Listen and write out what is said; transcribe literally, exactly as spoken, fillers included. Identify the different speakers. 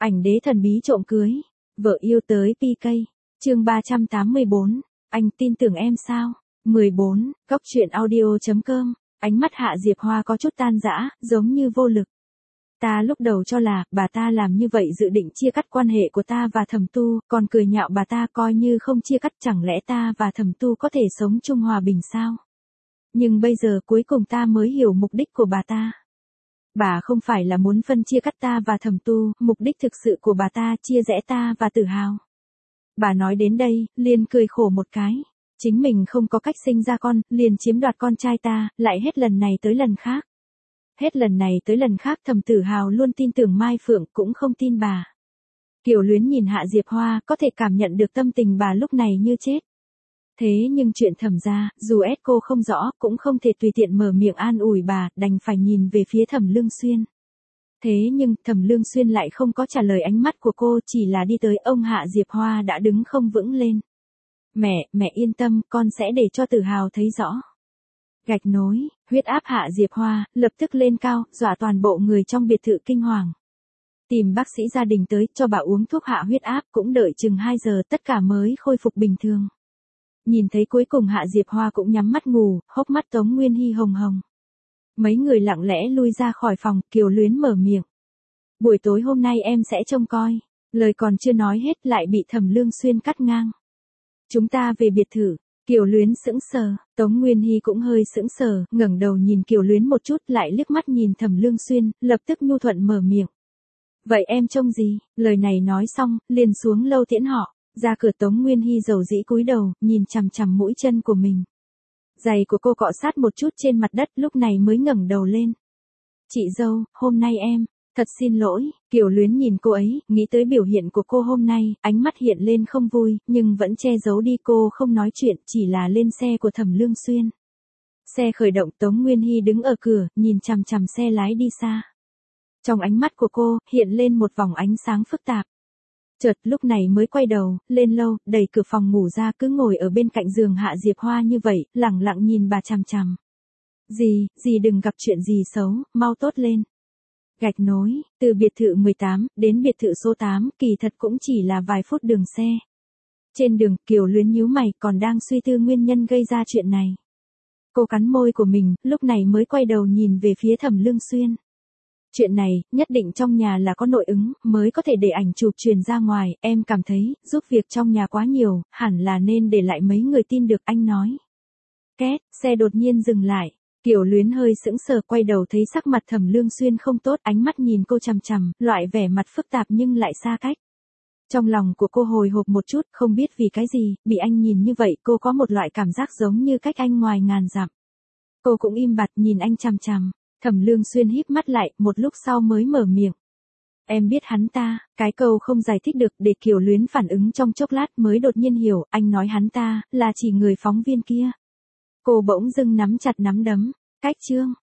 Speaker 1: Ảnh đế thần bí trộm cưới, vợ yêu tới pê ca. Chương ba trăm tám mươi bốn, anh tin tưởng em sao? mười bốn, Cóc truyện audio chấm com. Ánh mắt Hạ Diệp Hoa có chút tan rã, giống như vô lực. Ta lúc đầu cho là, bà ta làm như vậy dự định chia cắt quan hệ của ta và Thẩm Tu, còn cười nhạo bà ta coi như không chia cắt, chẳng lẽ ta và Thẩm Tu có thể sống chung hòa bình sao? Nhưng bây giờ cuối cùng ta mới hiểu mục đích của bà ta. Bà không phải là muốn phân chia cắt ta và Thẩm Tu, mục đích thực sự của bà ta chia rẽ ta và Tử Hào. Bà nói đến đây, liền cười khổ một cái. Chính mình không có cách sinh ra con, liền chiếm đoạt con trai ta, lại hết lần này tới lần khác. Hết lần này tới lần khác Thẩm Tử Hào luôn tin tưởng Mai Phượng, cũng không tin bà. Kiều Luyến nhìn Hạ Diệp Hoa, có thể cảm nhận được tâm tình bà lúc này như chết. Thế nhưng chuyện Thẩm gia, dù ét cô không rõ, cũng không thể tùy tiện mở miệng an ủi bà, đành phải nhìn về phía Thẩm Lương Xuyên. Thế nhưng, Thẩm Lương Xuyên lại không có trả lời ánh mắt của cô, chỉ là đi tới ông Hạ Diệp Hoa đã đứng không vững lên. Mẹ, mẹ yên tâm, con sẽ để cho Tử Hào thấy rõ. Gạch nối, huyết áp Hạ Diệp Hoa, lập tức lên cao, dọa toàn bộ người trong biệt thự kinh hoàng. Tìm bác sĩ gia đình tới, cho bà uống thuốc hạ huyết áp, cũng đợi chừng hai giờ tất cả mới khôi phục bình thường. Nhìn thấy cuối cùng Hạ Diệp Hoa cũng nhắm mắt ngủ, hốc mắt Tống Nguyên Hy hồng hồng. Mấy người lặng lẽ lui ra khỏi phòng, Kiều Luyến mở miệng. Buổi tối hôm nay em sẽ trông coi. Lời còn chưa nói hết lại bị Thẩm Lương Xuyên cắt ngang. Chúng ta về biệt thự. Kiều Luyến sững sờ, Tống Nguyên Hy cũng hơi sững sờ, ngẩng đầu nhìn Kiều Luyến một chút, lại liếc mắt nhìn Thẩm Lương Xuyên, lập tức nhu thuận mở miệng. Vậy em trông gì? Lời này nói xong, liền xuống lâu tiễn họ. Ra cửa Tống Nguyên Hy dầu dĩ cúi đầu, nhìn chằm chằm mũi chân của mình. Giày của cô cọ sát một chút trên mặt đất, lúc này mới ngẩng đầu lên. Chị dâu, hôm nay em, thật xin lỗi. Kiều Luyến nhìn cô ấy, nghĩ tới biểu hiện của cô hôm nay, ánh mắt hiện lên không vui, nhưng vẫn che giấu đi, cô không nói chuyện, chỉ là lên xe của Thẩm Lương Xuyên. Xe khởi động, Tống Nguyên Hy đứng ở cửa, nhìn chằm chằm xe lái đi xa. Trong ánh mắt của cô, hiện lên một vòng ánh sáng phức tạp. Chợt lúc này mới quay đầu, lên lâu, đẩy cửa phòng ngủ ra, cứ ngồi ở bên cạnh giường Hạ Diệp Hoa như vậy, lẳng lặng nhìn bà chằm chằm. Dì, dì đừng gặp chuyện gì xấu, mau tốt lên. Gạch nối, từ biệt thự mười tám, đến biệt thự số tám, kỳ thật cũng chỉ là vài phút đường xe. Trên đường, Kiều Luyến nhíu mày, còn đang suy tư nguyên nhân gây ra chuyện này. Cô cắn môi của mình, lúc này mới quay đầu nhìn về phía Thẩm Lương Xuyên. Chuyện này, nhất định trong nhà là có nội ứng, mới có thể để ảnh chụp truyền ra ngoài, em cảm thấy, giúp việc trong nhà quá nhiều, hẳn là nên để lại mấy người tin được, anh nói. Két, xe đột nhiên dừng lại. Kiều Luyến hơi sững sờ, quay đầu thấy sắc mặt Thẩm Lương Xuyên không tốt, ánh mắt nhìn cô chằm chằm, loại vẻ mặt phức tạp nhưng lại xa cách. Trong lòng của cô hồi hộp một chút, không biết vì cái gì, bị anh nhìn như vậy, cô có một loại cảm giác giống như cách anh ngoài ngàn dặm. Cô cũng im bặt nhìn anh chằm chằm. Thẩm Lương Xuyên híp mắt lại, một lúc sau mới mở miệng. Em biết hắn ta, cái câu không giải thích được, để Kiều Luyến phản ứng trong chốc lát mới đột nhiên hiểu, anh nói hắn ta, là chỉ người phóng viên kia. Cô bỗng dưng nắm chặt nắm đấm, cách chương.